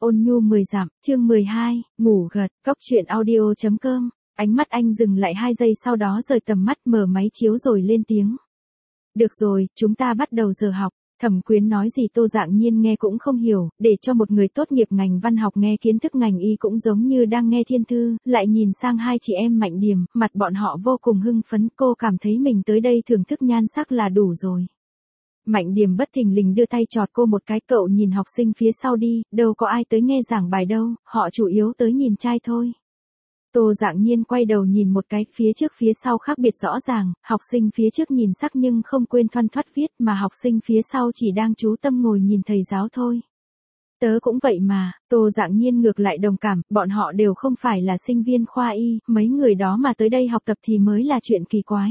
Ôn nhu 10 dặm, chương 12, ngủ gật, cốc truyện audio.com. Ánh mắt anh dừng lại 2 giây sau đó rời tầm mắt mở máy chiếu rồi lên tiếng. Được rồi, chúng ta bắt đầu giờ học. Thẩm Quyến nói gì Tô Dạng Nhiên nghe cũng không hiểu, để cho một người tốt nghiệp ngành văn học nghe kiến thức ngành y cũng giống như đang nghe thiên thư, lại nhìn sang hai chị em Mạnh Điềm, mặt bọn họ vô cùng hưng phấn, cô cảm thấy mình tới đây thưởng thức nhan sắc là đủ rồi. Mạnh Điềm bất thình lình đưa tay chọt cô một cái, cậu nhìn học sinh phía sau đi, đâu có ai tới nghe giảng bài đâu, họ chủ yếu tới nhìn trai thôi. Tô Dạng Nhiên quay đầu nhìn một cái, phía trước phía sau khác biệt rõ ràng, học sinh phía trước nhìn sắc nhưng không quên thoăn thoắt viết, mà học sinh phía sau chỉ đang chú tâm ngồi nhìn thầy giáo thôi. Tớ cũng vậy mà, Tô Dạng Nhiên ngược lại đồng cảm, bọn họ đều không phải là sinh viên khoa y, mấy người đó mà tới đây học tập thì mới là chuyện kỳ quái.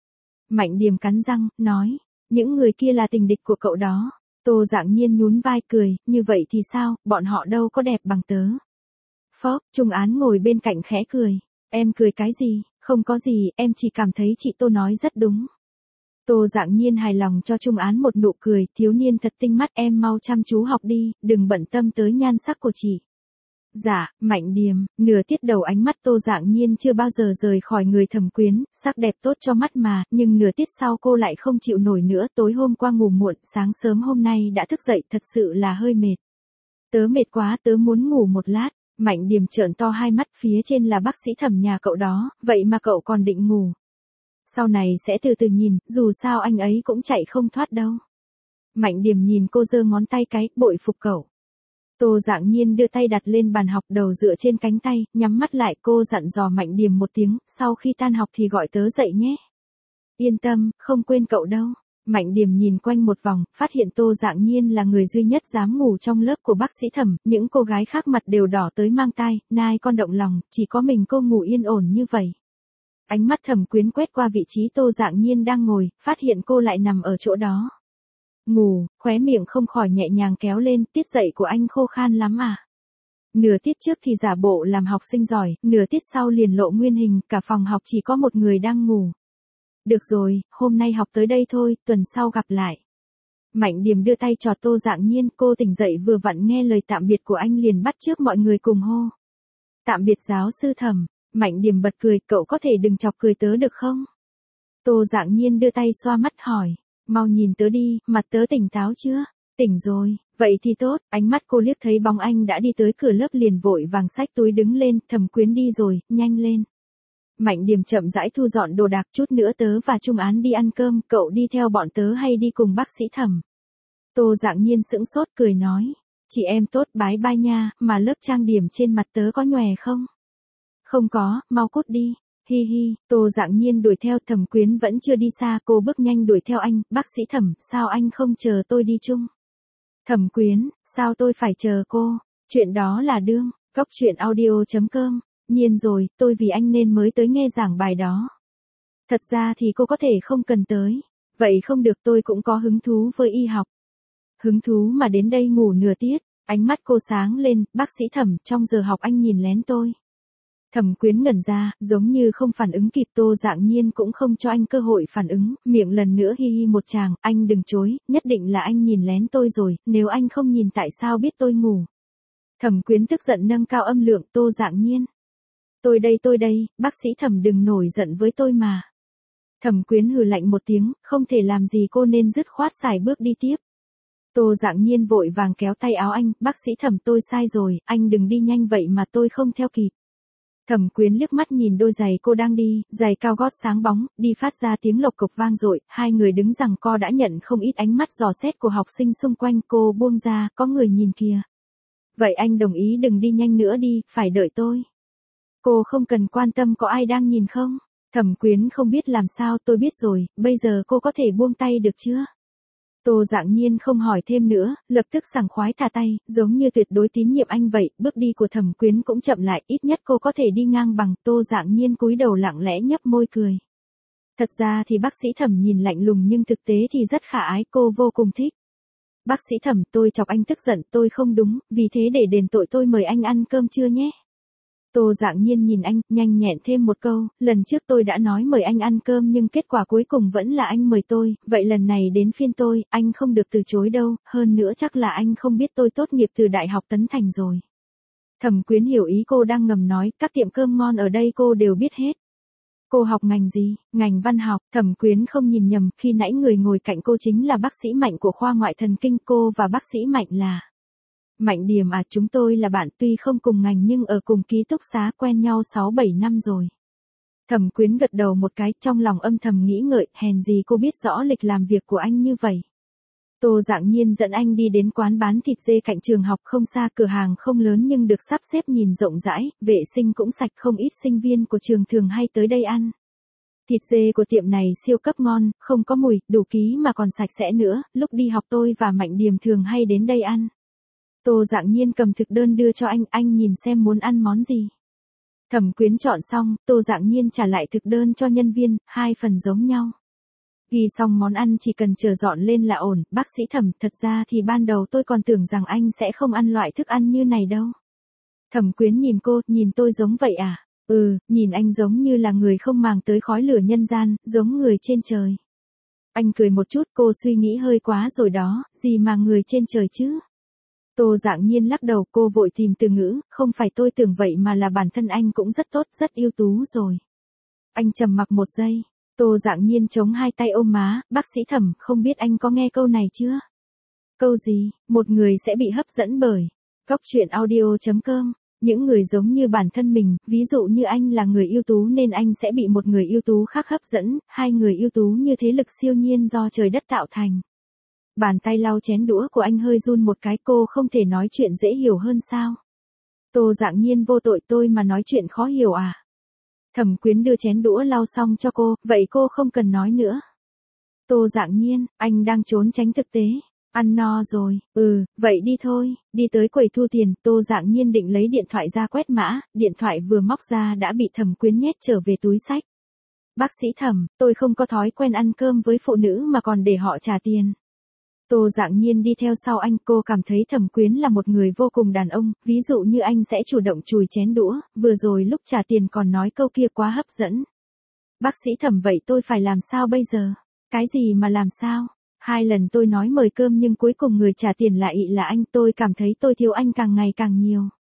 Mạnh Điềm cắn răng, nói, những người kia là tình địch của cậu đó. Tô Dạng Nhiên nhún vai cười, như vậy thì sao, bọn họ đâu có đẹp bằng tớ. Phốc, Trung Án ngồi bên cạnh khẽ cười. Em cười cái gì, không có gì, em chỉ cảm thấy chị Tô nói rất đúng. Tô Dạng Nhiên hài lòng cho Trung Án một nụ cười, thiếu niên thật tinh mắt, em mau chăm chú học đi, đừng bận tâm tới nhan sắc của chị. Dạ, Mạnh Điềm, nửa tiết đầu ánh mắt Tô Dạng Nhiên chưa bao giờ rời khỏi người Thẩm Quyến, sắc đẹp tốt cho mắt mà, nhưng nửa tiết sau cô lại không chịu nổi nữa, tối hôm qua ngủ muộn, sáng sớm hôm nay đã thức dậy, thật sự là hơi mệt. Tớ mệt quá, tớ muốn ngủ một lát. Mạnh Điềm trợn to hai mắt, phía trên là bác sĩ Thẩm nhà cậu đó, vậy mà cậu còn định ngủ. Sau này sẽ từ từ nhìn, dù sao anh ấy cũng chạy không thoát đâu. Mạnh Điềm nhìn cô giơ ngón tay cái, bội phục cậu. Tô Dạng Nhiên đưa tay đặt lên bàn học, đầu dựa trên cánh tay, nhắm mắt lại, cô dặn dò Mạnh Điềm một tiếng, sau khi tan học thì gọi tớ dậy nhé. Yên tâm, không quên cậu đâu. Mạnh Điềm nhìn quanh một vòng, phát hiện Tô Dạng Nhiên là người duy nhất dám ngủ trong lớp của bác sĩ Thẩm, những cô gái khác mặt đều đỏ tới mang tai, nai con động lòng, chỉ có mình cô ngủ yên ổn như vậy. Ánh mắt Thẩm Quyến quét qua vị trí Tô Dạng Nhiên đang ngồi, phát hiện cô lại nằm ở chỗ đó. Ngủ, khóe miệng không khỏi nhẹ nhàng kéo lên, tiết dậy của anh khô khan lắm à. Nửa tiết trước thì giả bộ làm học sinh giỏi, nửa tiết sau liền lộ nguyên hình, cả phòng học chỉ có một người đang ngủ. Được rồi, hôm nay học tới đây thôi, tuần sau gặp lại. Mạnh Điềm đưa tay chọt Tô Dạng Nhiên, cô tỉnh dậy vừa vặn nghe lời tạm biệt của anh liền bắt chước mọi người cùng hô. Tạm biệt giáo sư Thẩm. Mạnh Điềm bật cười, cậu có thể đừng chọc cười tớ được không? Tô Dạng Nhiên đưa tay xoa mắt hỏi, mau nhìn tớ đi, mặt tớ tỉnh táo chưa? Tỉnh rồi, vậy thì tốt, ánh mắt cô liếc thấy bóng anh đã đi tới cửa lớp liền vội vàng xách túi đứng lên, Thẩm Quyến đi rồi, nhanh lên. Mạnh Điềm chậm rãi thu dọn đồ đạc, chút nữa tớ và Trung Án đi ăn cơm, cậu đi theo bọn tớ hay đi cùng bác sĩ Thẩm? Tô Dạng Nhiên sững sốt cười nói, chị em tốt, bái bai nha, mà lớp trang điểm trên mặt tớ có nhòe không? Không có, mau cút đi. Hi hi, Tô Dạng Nhiên đuổi theo, Thẩm Quyến vẫn chưa đi xa, cô bước nhanh đuổi theo anh, bác sĩ Thẩm, sao anh không chờ tôi đi chung? Thẩm Quyến, sao tôi phải chờ cô? Chuyện đó là đương, cốc truyện audio.com. Nhiên rồi, tôi vì anh nên mới tới nghe giảng bài đó. Thật ra thì cô có thể không cần tới. Vậy không được, tôi cũng có hứng thú với y học. Hứng thú mà đến đây ngủ nửa tiết. Ánh mắt cô sáng lên, bác sĩ Thẩm, trong giờ học anh nhìn lén tôi. Thẩm Quyến ngẩn ra, giống như không phản ứng kịp. Tô Dạng Nhiên cũng không cho anh cơ hội phản ứng, miệng lần nữa hi hi một tràng, anh đừng chối, nhất định là anh nhìn lén tôi rồi, nếu anh không nhìn tại sao biết tôi ngủ. Thẩm Quyến tức giận nâng cao âm lượng, Tô Dạng Nhiên. Tôi đây, bác sĩ Thẩm đừng nổi giận với tôi mà. Thẩm Quyến hừ lạnh một tiếng, không thể làm gì cô nên dứt khoát xài bước đi tiếp. Tô Dạng Nhiên vội vàng kéo tay áo anh, bác sĩ Thẩm tôi sai rồi, anh đừng đi nhanh vậy mà tôi không theo kịp. Thẩm Quyến liếc mắt nhìn đôi giày cô đang đi, giày cao gót sáng bóng, đi phát ra tiếng lộc cộc vang dội, hai người đứng giằng co đã nhận không ít ánh mắt dò xét của học sinh xung quanh, cô buông ra, có người nhìn kìa. Vậy anh đồng ý đừng đi nhanh nữa đi, phải đợi tôi. Cô không cần quan tâm có ai đang nhìn không? Thẩm Quyến không biết làm sao, tôi biết rồi, bây giờ cô có thể buông tay được chưa? Tô Dạng Nhiên không hỏi thêm nữa, lập tức sảng khoái thả tay, giống như tuyệt đối tín nhiệm anh vậy, bước đi của Thẩm Quyến cũng chậm lại, ít nhất cô có thể đi ngang bằng. Tô Dạng Nhiên cúi đầu lặng lẽ nhấp môi cười. Thật ra thì bác sĩ Thẩm nhìn lạnh lùng nhưng thực tế thì rất khả ái, cô vô cùng thích. Bác sĩ Thẩm, tôi chọc anh tức giận, tôi không đúng, vì thế để đền tội tôi mời anh ăn cơm trưa nhé. Tô Dạng Nhiên nhìn anh, nhanh nhẹn thêm một câu, lần trước tôi đã nói mời anh ăn cơm nhưng kết quả cuối cùng vẫn là anh mời tôi, vậy lần này đến phiên tôi, anh không được từ chối đâu, hơn nữa chắc là anh không biết tôi tốt nghiệp từ Đại học Tấn Thành rồi. Thẩm Quyến hiểu ý cô đang ngầm nói, các tiệm cơm ngon ở đây cô đều biết hết. Cô học ngành gì? Ngành văn học. Thẩm Quyến không nhìn nhầm, khi nãy người ngồi cạnh cô chính là bác sĩ Mạnh của khoa ngoại thần kinh, cô và bác sĩ Mạnh là... Mạnh Điềm à, chúng tôi là bạn, tuy không cùng ngành nhưng ở cùng ký túc xá, quen nhau 6-7 năm rồi. Thẩm Quyến gật đầu một cái, trong lòng âm thầm nghĩ ngợi, hèn gì cô biết rõ lịch làm việc của anh như vậy. Tô Dạng Nhiên dẫn anh đi đến quán bán thịt dê cạnh trường học không xa, cửa hàng không lớn nhưng được sắp xếp nhìn rộng rãi, vệ sinh cũng sạch, không ít sinh viên của trường thường hay tới đây ăn. Thịt dê của tiệm này siêu cấp ngon, không có mùi, đủ ký mà còn sạch sẽ nữa, lúc đi học tôi và Mạnh Điềm thường hay đến đây ăn. Tô Dạng Nhiên cầm thực đơn đưa cho anh nhìn xem muốn ăn món gì. Thẩm Quyến chọn xong, Tô Dạng Nhiên trả lại thực đơn cho nhân viên, 2 phần giống nhau. Ghi xong món ăn chỉ cần chờ dọn lên là ổn, bác sĩ Thẩm, thật ra thì ban đầu tôi còn tưởng rằng anh sẽ không ăn loại thức ăn như này đâu. Thẩm Quyến nhìn cô, nhìn tôi giống vậy à? Nhìn anh giống như là người không màng tới khói lửa nhân gian, giống người trên trời. Anh cười một chút, cô suy nghĩ hơi quá rồi đó, gì mà người trên trời chứ? Tô Dạng Nhiên lắc đầu, cô vội tìm từ ngữ, không phải tôi tưởng vậy mà là bản thân anh cũng rất tốt, rất ưu tú rồi. Anh trầm mặc một giây, Tô Dạng Nhiên chống hai tay ôm má, bác sĩ Thẩm, không biết anh có nghe câu này chưa? Câu gì? Một người sẽ bị hấp dẫn bởi Góc Truyện Audio.com. Những người giống như bản thân mình, ví dụ như anh là người ưu tú nên anh sẽ bị một người ưu tú khác hấp dẫn, hai người ưu tú như thế lực siêu nhiên do trời đất tạo thành. Bàn tay lau chén đũa của anh hơi run một cái, cô không thể nói chuyện dễ hiểu hơn sao? Tô Dạng Nhiên vô tội, tôi mà nói chuyện khó hiểu à? Thẩm Quyến đưa chén đũa lau xong cho cô, vậy cô không cần nói nữa. Tô Dạng Nhiên, anh đang trốn tránh thực tế. Ăn no rồi, vậy đi thôi, đi tới quầy thu tiền, Tô Dạng Nhiên định lấy điện thoại ra quét mã, điện thoại vừa móc ra đã bị Thẩm Quyến nhét trở về túi xách. Bác sĩ Thẩm, tôi không có thói quen ăn cơm với phụ nữ mà còn để họ trả tiền. Tô Dạng Nhiên đi theo sau anh, cô cảm thấy Thẩm Quyến là một người vô cùng đàn ông, ví dụ như anh sẽ chủ động chùi chén đũa, vừa rồi lúc trả tiền còn nói câu kia quá hấp dẫn. Bác sĩ Thẩm, vậy tôi phải làm sao bây giờ? Cái gì mà làm sao? 2 lần tôi nói mời cơm nhưng cuối cùng người trả tiền lại là anh, tôi cảm thấy tôi thiếu anh càng ngày càng nhiều.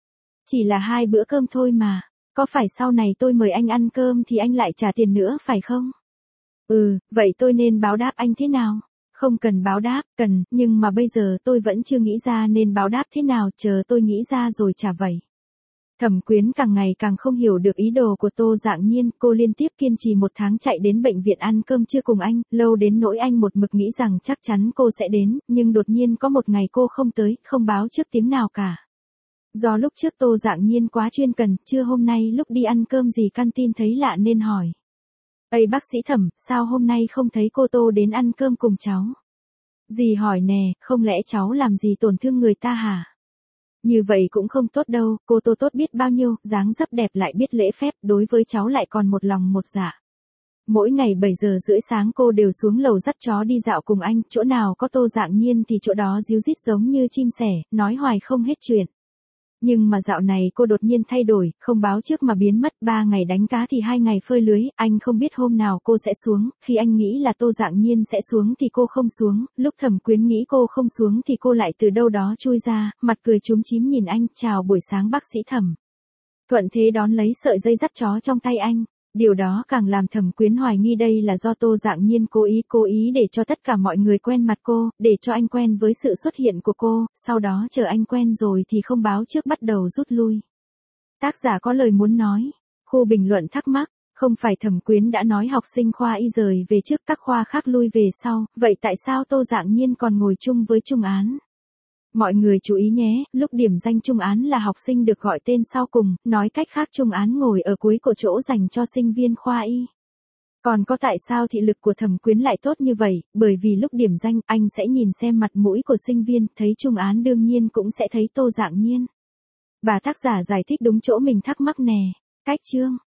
Chỉ là 2 bữa cơm thôi mà, có phải sau này tôi mời anh ăn cơm thì anh lại trả tiền nữa phải không? Vậy tôi nên báo đáp anh thế nào? Không cần báo đáp, cần, nhưng mà bây giờ tôi vẫn chưa nghĩ ra nên báo đáp thế nào, chờ tôi nghĩ ra rồi trả vậy. Thẩm Quyến càng ngày càng không hiểu được ý đồ của Tô Dạng Nhiên, cô liên tiếp kiên trì 1 tháng chạy đến bệnh viện ăn cơm trưa cùng anh, lâu đến nỗi anh một mực nghĩ rằng chắc chắn cô sẽ đến, nhưng đột nhiên có một ngày cô không tới, không báo trước tiếng nào cả. Do lúc trước Tô Dạng Nhiên quá chuyên cần, trưa hôm nay lúc đi ăn cơm gì canteen thấy lạ nên hỏi. Ây bác sĩ Thẩm, sao hôm nay không thấy cô Tô đến ăn cơm cùng cháu? Dì hỏi nè, không lẽ cháu làm gì tổn thương người ta hả? Như vậy cũng không tốt đâu, cô Tô tốt biết bao nhiêu, dáng dấp đẹp lại biết lễ phép, đối với cháu lại còn một lòng một dạ. Mỗi ngày 7 giờ rưỡi sáng cô đều xuống lầu dắt chó đi dạo cùng anh, chỗ nào có Tô Dạng Nhiên thì chỗ đó ríu rít giống như chim sẻ, nói hoài không hết chuyện. Nhưng mà dạo này cô đột nhiên thay đổi, không báo trước mà biến mất, 3 ngày đánh cá thì 2 ngày phơi lưới, anh không biết hôm nào cô sẽ xuống, khi anh nghĩ là Tô Dạng Nhiên sẽ xuống thì cô không xuống, lúc Thẩm Quyến nghĩ cô không xuống thì cô lại từ đâu đó chui ra, mặt cười chúm chím nhìn anh, chào buổi sáng bác sĩ Thẩm. Thuận thế đón lấy sợi dây dắt chó trong tay anh. Điều đó càng làm Thẩm Quyến hoài nghi đây là do Tô Dạng Nhiên cố ý để cho tất cả mọi người quen mặt cô, để cho anh quen với sự xuất hiện của cô, sau đó chờ anh quen rồi thì không báo trước bắt đầu rút lui. Tác giả có lời muốn nói. Khu bình luận thắc mắc, không phải Thẩm Quyến đã nói học sinh khoa y rời về trước các khoa khác lui về sau, vậy tại sao Tô Dạng Nhiên còn ngồi chung với Trung Án? Mọi người chú ý nhé, lúc điểm danh Trung Án là học sinh được gọi tên sau cùng, nói cách khác Trung Án ngồi ở cuối của chỗ dành cho sinh viên khoa y. Còn có tại sao thị lực của Thẩm Quyến lại tốt như vậy, bởi vì lúc điểm danh, anh sẽ nhìn xem mặt mũi của sinh viên, thấy Trung Án đương nhiên cũng sẽ thấy Tô Dạng Nhiên. Bà tác giả giải thích đúng chỗ mình thắc mắc nè. Cách chương